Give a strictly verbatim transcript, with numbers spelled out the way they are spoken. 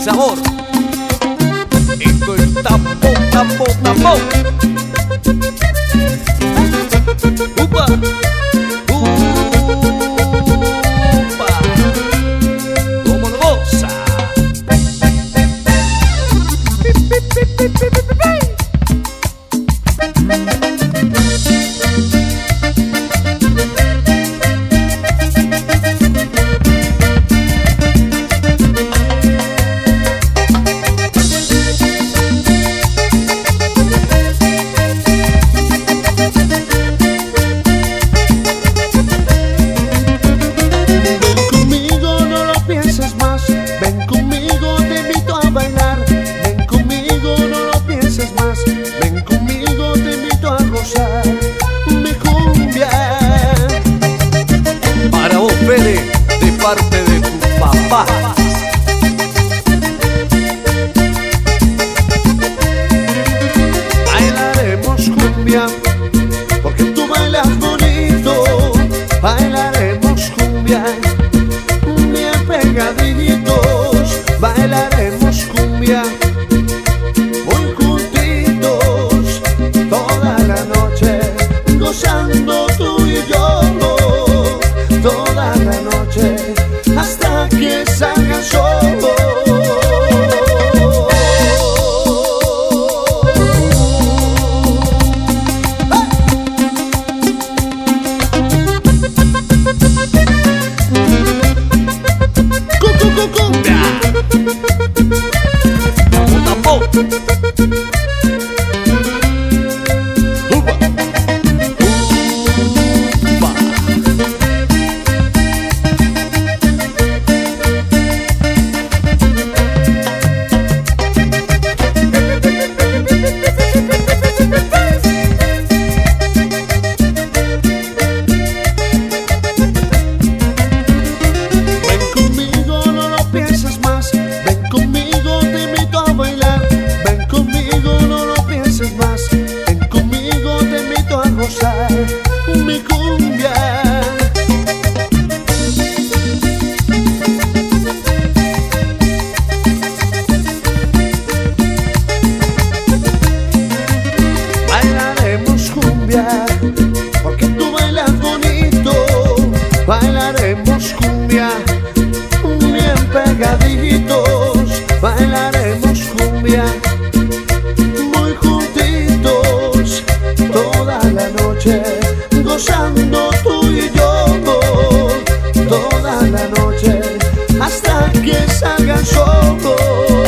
sabor. Esto es tambor, tambor, tambor. Upa, upa, como lo goza. De parte de tu papá. Bailaremos cumbia, porque tú bailas bonito. Bailaremos cumbia, bien pegaditos. Bailaremos cumbia, muy juntitos, toda la noche, gozando tú y yo. Toda la noche hasta que salga el sol. Cucu, cucu. Tambor, tambor. Mi cumbia, bailaremos cumbia, porque tú bailas bonito. Bailaremos cumbia, bien pegaditos. Bailaremos cumbia, muy juntitos, toda la noche, gozando tú y yo. Toda la noche hasta que salga el sol.